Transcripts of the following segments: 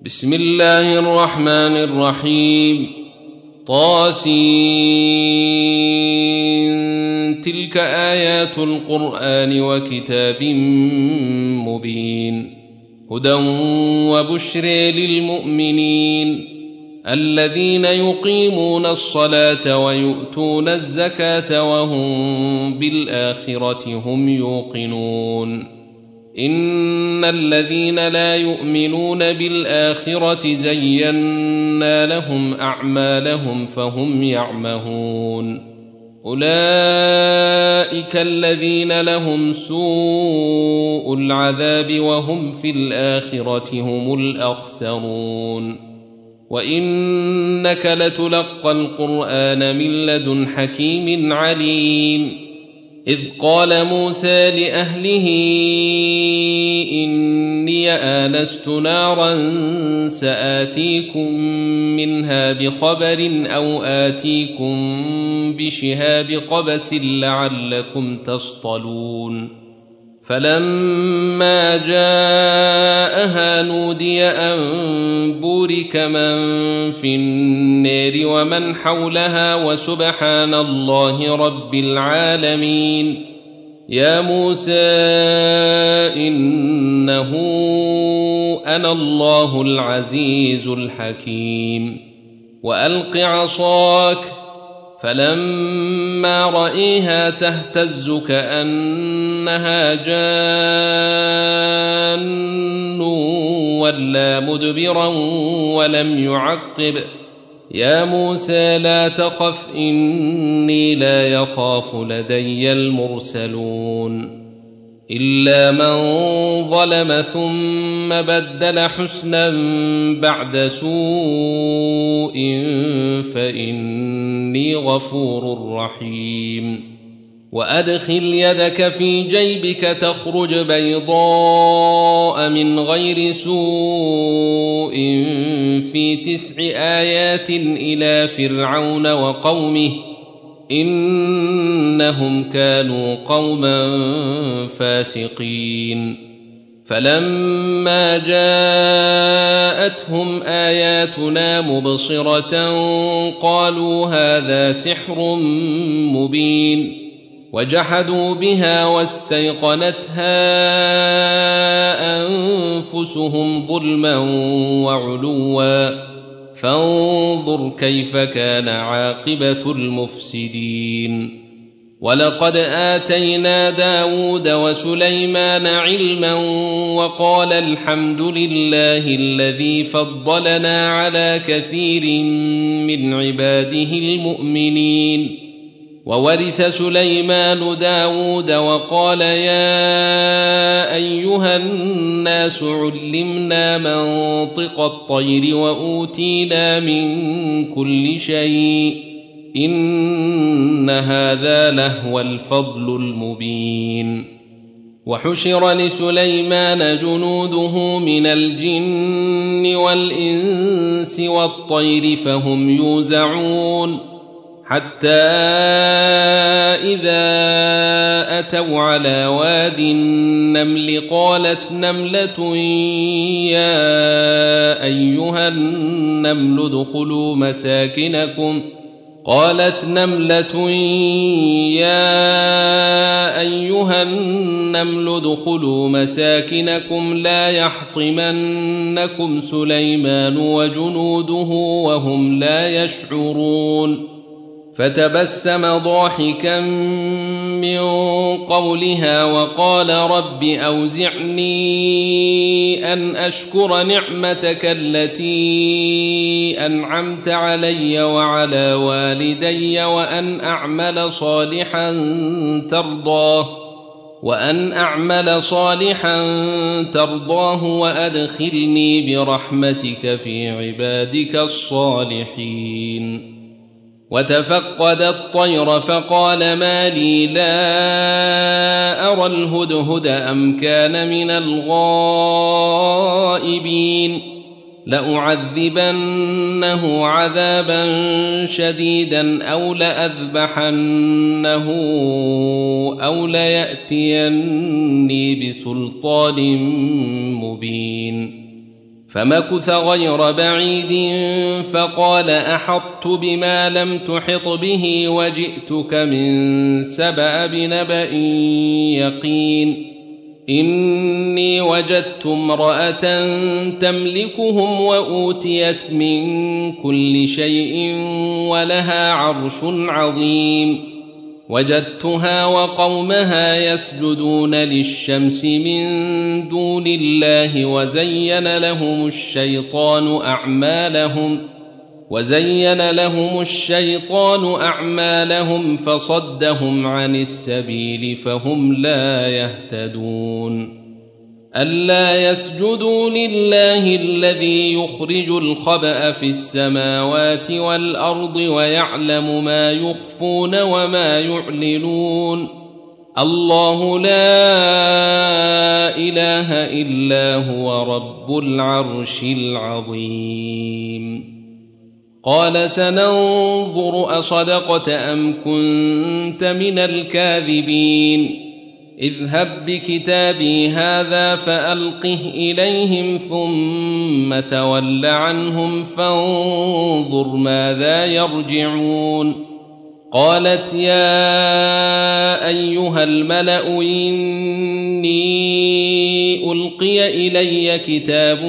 بسم الله الرحمن الرحيم. طاسين تلك آيات القرآن وكتاب مبين هدى وبشر للمؤمنين الذين يقيمون الصلاة ويؤتون الزكاة وهم بالآخرة هم يوقنون. إن الذين لا يؤمنون بالآخرة زينا لهم أعمالهم فهم يعمهون. أولئك الذين لهم سوء العذاب وهم في الآخرة هم الأخسرون. وإنك لتلقى القرآن من لدن حكيم عليم. إذ قال موسى لأهله إني آنست نارا سآتيكم منها بخبر أو آتيكم بشهاب قبس لعلكم تصطلون. فلما جاءها نودي أن بورك من في النار ومن حولها وسبحان الله رب العالمين. يا موسى إنه أنا الله العزيز الحكيم. وألق عصاك فلما رأيها تهتز كأنها جان ولا مدبرا ولم يعقب. يا موسى لا تخف إني لا يخاف لدي المرسلون. إلا من ظلم ثم بدل حسنا بعد سوء فإني غفور رحيم. وأدخل يدك في جيبك تخرج بيضاء من غير سوء في 9 آيات إلى فرعون وقومه إنهم كانوا قوما فاسقين. فلما جاءتهم آياتنا مبصرة قالوا هذا سحر مبين. وجحدوا بها واستيقنتها أنفسهم ظلما وعلوا فانظر كيف كان عاقبة المفسدين. ولقد آتينا داود وسليمان علما وقال الحمد لله الذي فضلنا على كثير من عباده المؤمنين. وورث سليمان داود وقال يا أيها الناس علمنا منطق الطير وأوتينا من كل شيء إن هذا لهو الفضل المبين. وحشر لسليمان جنوده من الجن والإنس والطير فهم يوزعون حتى إذا أتوا على واد النمل قالت نملة يا أيها النمل ادخلوا مساكنكم لا يحطمنكم سليمان وجنوده وهم لا يشعرون. فتبسم ضاحكا من قولها وقال رب أوزعني أن أشكر نعمتك التي أنعمت علي وعلى والدي وأن أعمل صالحا ترضاه وأدخلني برحمتك في عبادك الصالحين. وتفقد الطير فقال ما لي لا أرى الهدهد أم كان من الغائبين. لأعذبنه عذابا شديدا أو لأذبحنه أو ليأتيني بسلطان مبين. فمكث غير بعيد فقال أحطت بما لم تحط به وجئتك من سبأ بنبأ يقين إني وجدت امرأة تملكهم وأوتيت من كل شيء ولها عرش عظيم وجدتها وقومها يسجدون للشمس من دون الله وزين لهم الشيطان أعمالهم فصدهم عن السبيل فهم لا يهتدون ألا يسجدوا لله الذي يخرج الخبأ في السماوات والأرض ويعلم ما يخفون وما يعلنون الله لا إله إلا هو رب العرش العظيم قال سننظر أصدقت أم كنت من الكاذبين اذهب بكتابي هذا فألقه إليهم ثم تول عنهم فانظر ماذا يرجعون قالت يا أيها الملأ إني ألقي إلي كتاب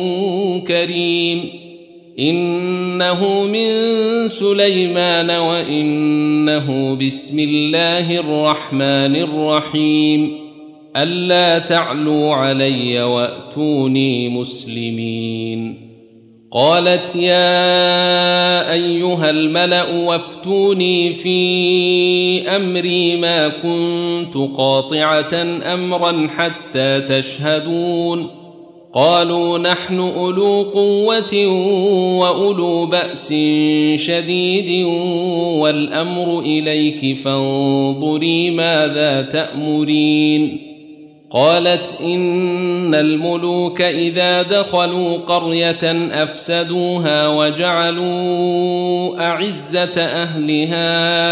كريم إنه من سليمان وإنه بسم الله الرحمن الرحيم ألا تعلوا علي وأتوني مسلمين قالت يا أيها الملأ وافتوني في أمري ما كنت قاطعة أمرا حتى تشهدون قالوا نحن أولو قوة وأولو بأس شديد والأمر إليك فانظري ماذا تأمرين قالت إن الملوك إذا دخلوا قرية أفسدوها وجعلوا أعزة أهلها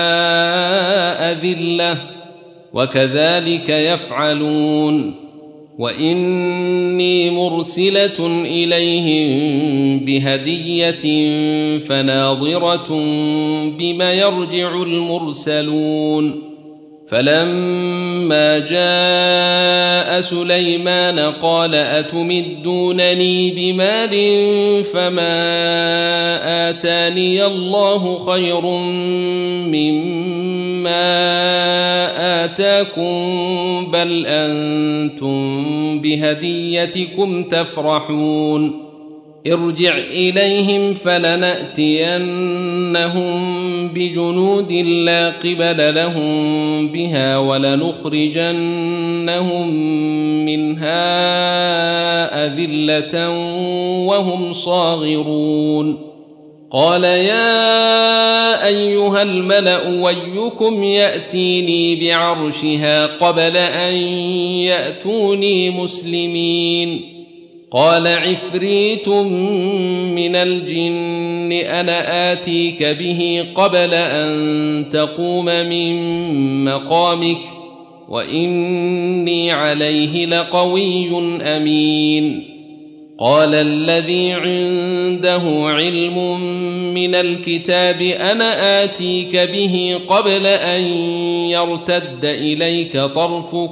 أذلة وكذلك يفعلون وإني مرسلة إليهم بهدية فناظرة بما يرجع المرسلون فلما جاء سليمان قال أتمدونني بمال فما آتاني الله خير مما آتاكم بل أنتم بهديتكم تفرحون ارجع إليهم فلنأتينهم بجنود لا قبل لهم بها ولنخرجنهم منها أذلة وهم صاغرون قال يا أيها الملأ ويكم يأتيني بعرشها قبل أن يأتوني مسلمين قال عفريت من الجن أنا آتيك به قبل أن تقوم من مقامك وإني عليه لقوي أمين قال الذي عنده علم من الكتاب أنا آتيك به قبل أن يرتد إليك طرفك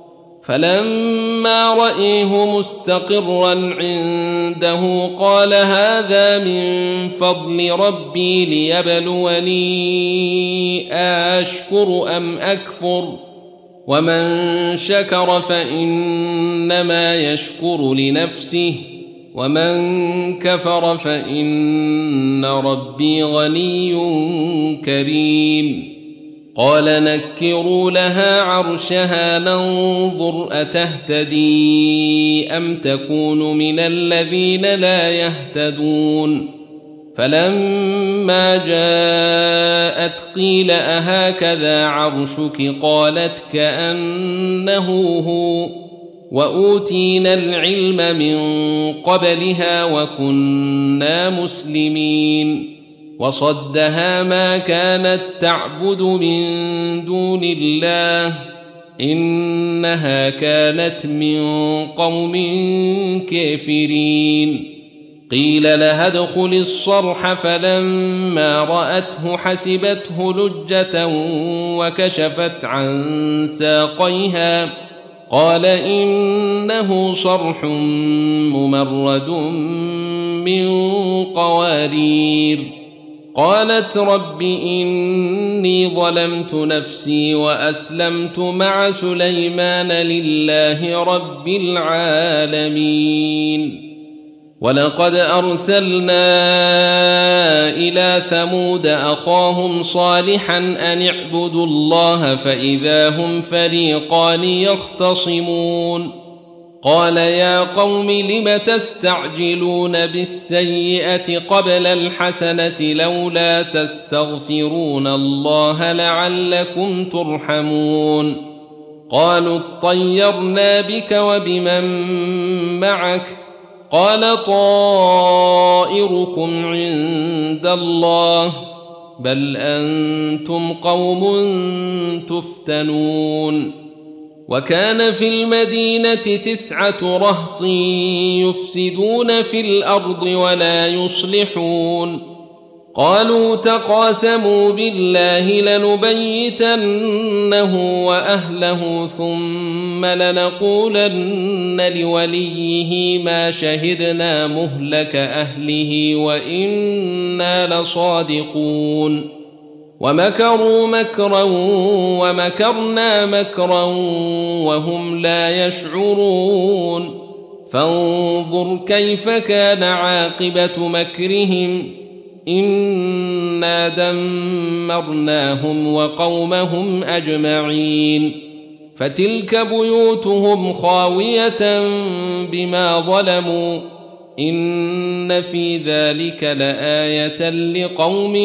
فلما رأيه مستقرا عنده قال هذا من فضل ربي ليبلوني أشكر أم أكفر ومن شكر فإنما يشكر لنفسه ومن كفر فإن ربي غني كريم قال نكروا لها عرشها ننظر أتهتدي أم تكون من الذين لا يهتدون فلما جاءت قيل أهكذا عرشك قالت كأنه هو وأوتينا العلم من قبلها وكنا مسلمين وصدها ما كانت تعبد من دون الله إنها كانت من قوم كافرين قيل لها ادخل الصرح فلما رأته حسبته لجة وكشفت عن ساقيها قال إنه صرح ممرد من قوارير قالت رب إني ظلمت نفسي وأسلمت مع سليمان لله رب العالمين ولقد أرسلنا إلى ثمود أخاهم صالحا أن اعبدوا الله فإذا هم فريقان يختصمون قال يا قوم لم تستعجلون بالسيئة قبل الحسنة لولا تستغفرون الله لعلكم ترحمون قالوا اطيرنا بك وبمن معك قال طائركم عند الله بل أنتم قوم تفتنون وكان في المدينة 9 رهط يفسدون في الأرض ولا يصلحون قالوا تقاسموا بالله لنبيتنه وأهله ثم لنقولن لوليه ما شهدنا مهلك أهله وإنا لصادقون ومكروا مكرا ومكرنا مكرا وهم لا يشعرون فانظر كيف كان عاقبة مكرهم إنا دمرناهم وقومهم أجمعين فتلك بيوتهم خاوية بما ظلموا إن في ذلك لآية لقوم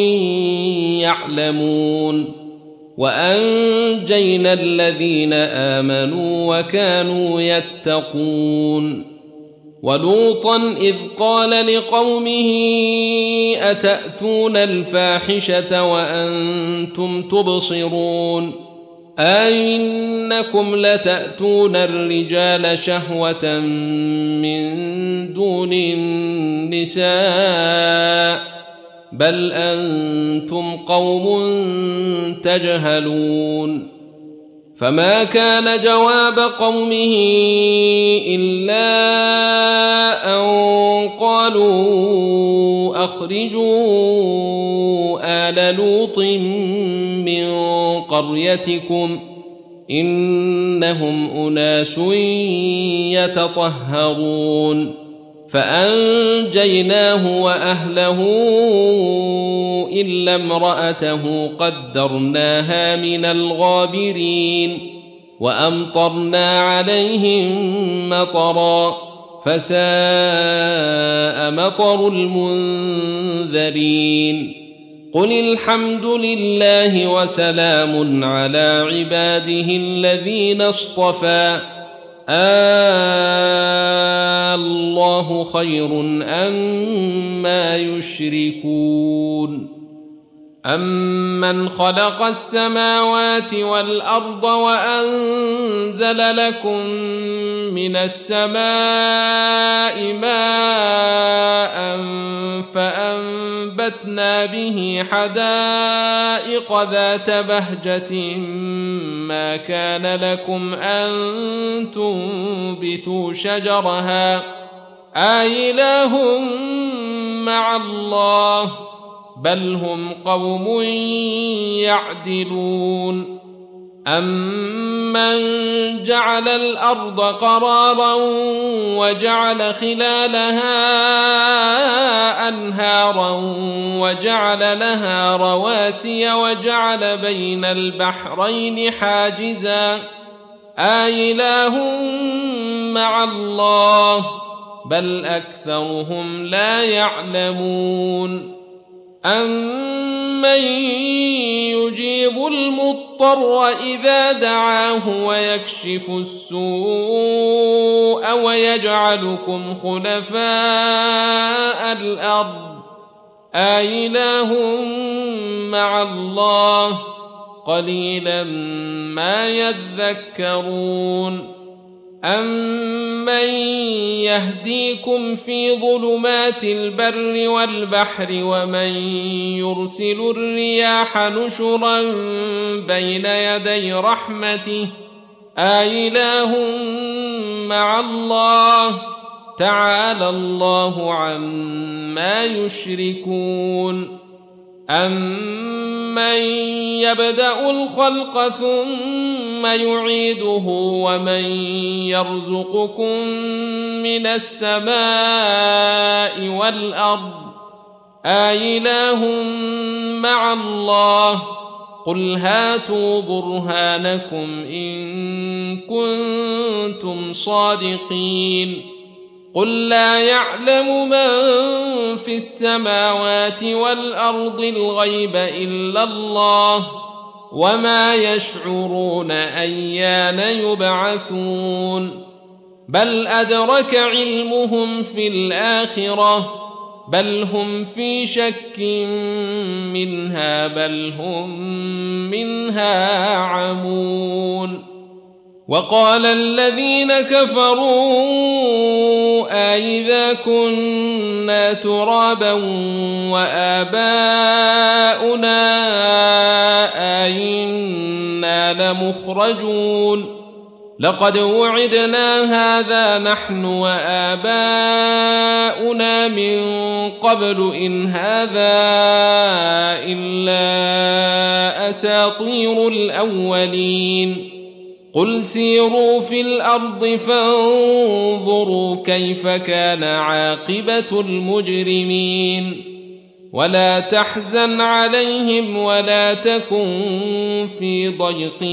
يعلمون وأنجينا الذين آمنوا وكانوا يتقون ولوطا إذ قال لقومه أتأتون الفاحشة وأنتم تبصرون أئنكم لتأتون الرجال شهوة من دون النساء بل أنتم قوم تجهلون فما كان جواب قومه إلا أن قالوا أخرجوا آل لوط من قريتكم إنهم أناس يتطهرون فأنجيناه وأهله إلا امرأته قدرناها من الغابرين وأمطرنا عليهم مطرا فساء مطر المنذرين قل الحمد لله وسلام على عباده الذين اصطفى الله خير أما يشركون أمن خلق السماوات والأرض وأنزل لكم من السماء ماء فأنبتنا به حدائق ذات بهجة ما كان لكم أن تنبتوا شجرها أإله مع الله بل هم قوم يعدلون أمن جعل الأرض قرارا وجعل خلالها أنهارا وجعل لها رواسي وجعل بين البحرين حاجزا أإله مع الله بل أكثرهم لا يعلمون أمن يجيب المضطر إذا دعاه ويكشف السوء ويجعلكم خلفاء الأرض أإله مع الله قليلا ما يذكرون أَمَّن يَهْدِيكُمْ فِي ظُلُمَاتِ الْبَرِّ وَالْبَحْرِ وَمَن يُرْسِلُ الرِّيَاحَ نُشُرًا بَيْنَ يَدَيْ رَحْمَتِهِ أَإِلَٰهٌ مَّعَ اللَّهِ تَعَالَى اللَّهُ عَمَّا يُشْرِكُونَ أَمَّن يَبْدَأُ الْخَلْقَ ثُمَّ يُعِيدُهُ وَمَن يَرْزُقُكُم مِّنَ السَّمَاءِ وَالْأَرْضِ أَإِلَٰهٌ مَّعَ اللَّهِ قُلْ هَاتُوا بُرْهَانَكُمْ إِن كُنتُمْ صَادِقِينَ قُل لَّا يَعْلَمُ مَن فِي السَّمَاوَاتِ وَالْأَرْضِ الْغَيْبَ إِلَّا اللَّهُ وَمَا يَشْعُرُونَ أَيَّانَ يُبْعَثُونَ بَلْ أَدْرَكَ عِلْمُهُمْ فِي الْآخِرَةِ بَلْ هُمْ فِي شَكٍّ مِّنْهَا بَلْ هُمْ مِنْهَا عَمُونَ وَقَالَ الَّذِينَ كَفَرُوا أَإِذَا كُنَّا تُرَابًا وَآبَاؤُنَا أَإِنَّا لَمُخْرَجُونَ لَقَدْ وُعِدْنَا هَٰذَا نَحْنُ وَآبَاؤُنَا مِن قَبْلُ إِنْ هَٰذَا إِلَّا أَسَاطِيرُ الْأَوَّلِينَ قُلْ سِيرُوا فِي الْأَرْضِ فَانظُرُوا كَيْفَ كَانَ عَاقِبَةُ الْمُجْرِمِينَ وَلَا تَحْزَنْ عَلَيْهِمْ وَلَا تَكُن فِي ضَيْقٍ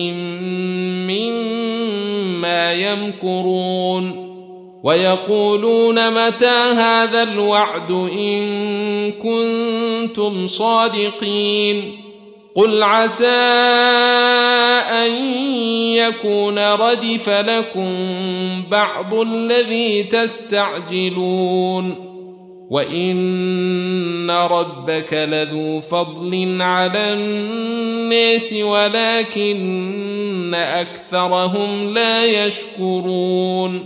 مِّمَّا يَمْكُرُونَ وَيَقُولُونَ مَتَىٰ هَٰذَا الْوَعْدُ إِن كُنتُمْ صَادِقِينَ قُلْ عَسَىٰ أَن يَكُونَ رَدِفَ لَكُم بَعْضُ الَّذِي تَسْتَعْجِلُونَ وَإِنَّ رَبَّكَ لَذُو فَضْلٍ عَلَى النَّاسِ وَلَٰكِنَّ أَكْثَرَهُمْ لَا يَشْكُرُونَ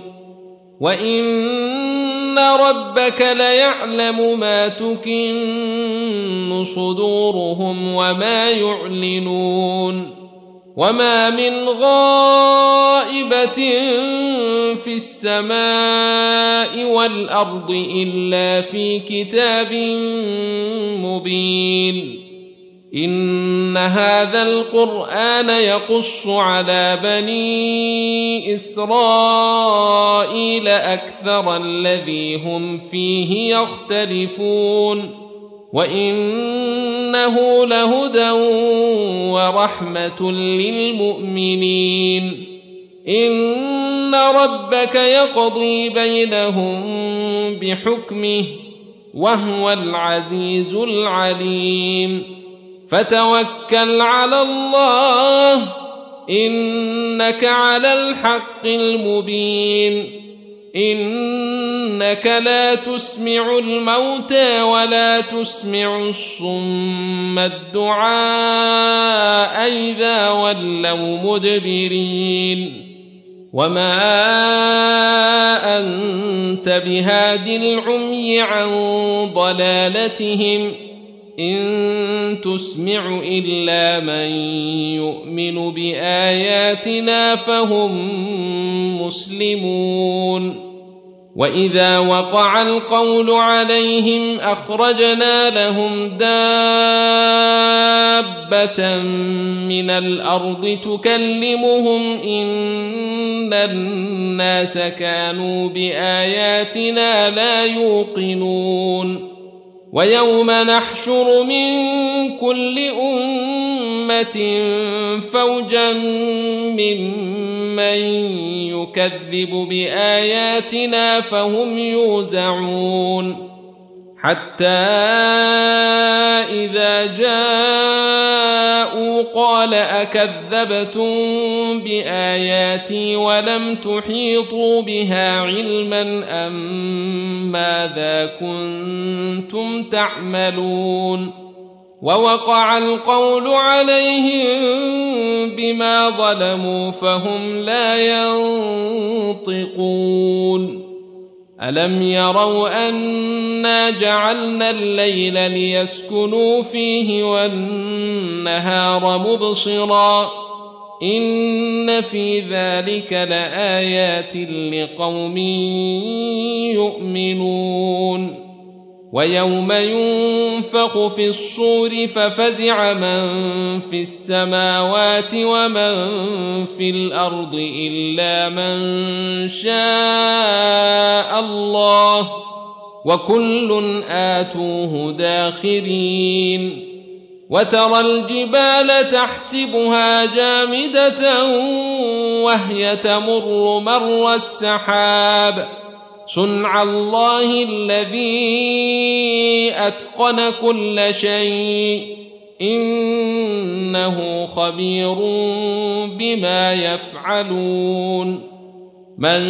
وَإِنَّ رَبَّكَ لَيَعْلَمُ مَا تُكِنُّ صُدُورُهُمْ وَمَا يُعْلِنُونَ وَمَا مِنْ غَائِبَةٍ فِي السَّمَاءِ وَالْأَرْضِ إِلَّا في كِتَابٍ مُبِينٍ إِنَّ هَذَا الْقُرْآنَ يَقُصُّ عَلَى بَنِي إِسْرَائِيلَ أَكْثَرَ الَّذِي هُمْ فِيهِ يَخْتَلِفُونَ وَإِنَّهُ لَهُدًى وَرَحْمَةٌ لِّلْمُؤْمِنِينَ إِنَّ رَبَّكَ يَقْضِي بَيْنَهُم بِحُكْمِهِ وَهُوَ الْعَزِيزُ الْعَلِيمُ فَتَوَكَّلْ عَلَى اللَّهِ إِنَّكَ عَلَى الْحَقِّ الْمُبِينِ إِنَّكَ لا تسمع الموتى ولا تسمع الصم الدعاء إذا ولوا مدبرين وما أنت بهاد العمي عن ضلالتهم إن تسمع إلا من يؤمن بآياتنا فهم مسلمون وإذا وقع القول عليهم أخرجنا لهم دابة من الأرض تكلمهم إن الناس كانوا بآياتنا لا يوقنون ويوم نحشر من كل أمة فوجا ممن يكذب بآياتنا فهم يوزعون حتى إذا جاءوا قال أكذبتم بآياتي ولم تحيطوا بها علما أم ماذا كنتم تعملون ووقع القول عليهم بما ظلموا فهم لا ينطقون ألم يروا أنا جعلنا الليل ليسكنوا فيه والنهار مبصرا إن في ذلك لآيات لقوم يؤمنون ويوم ينفخ في الصور ففزع من في السماوات ومن في الأرض إلا من شاء الله وكل آتوه داخرين وترى الجبال تحسبها جامدة وهي تمر مر السحاب صنع الله الذي أتقن كل شيء إنه خبير بما يفعلون من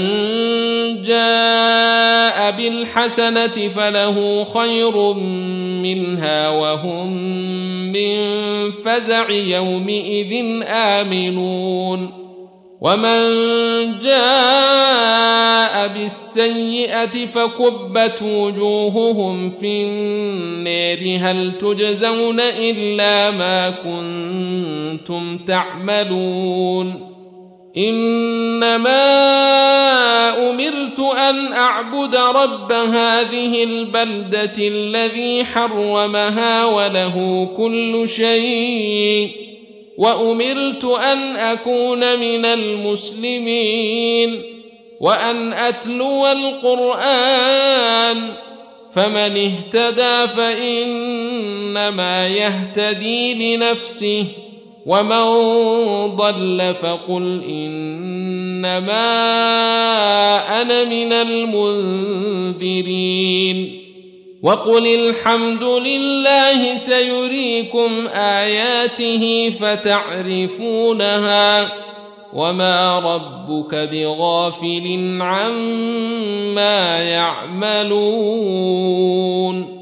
جاء بالحسنة فله خير منها وهم من فزع يومئذ آمنون ومن جاء بالسيئة فكبت وجوههم في النار هل تجزون إلا ما كنتم تعملون إنما أمرت أن أعبد رب هذه البلدة الذي حرمها وله كل شيء وأمرت أن أكون من المسلمين وأن أتلو القرآن فمن اهتدى فإنما يهتدي لنفسه ومن ضل فقل إنما أنا من المنذرين وقل الحمد لله سيريكم آياته فتعرفونها وما ربك بغافل عما يعملون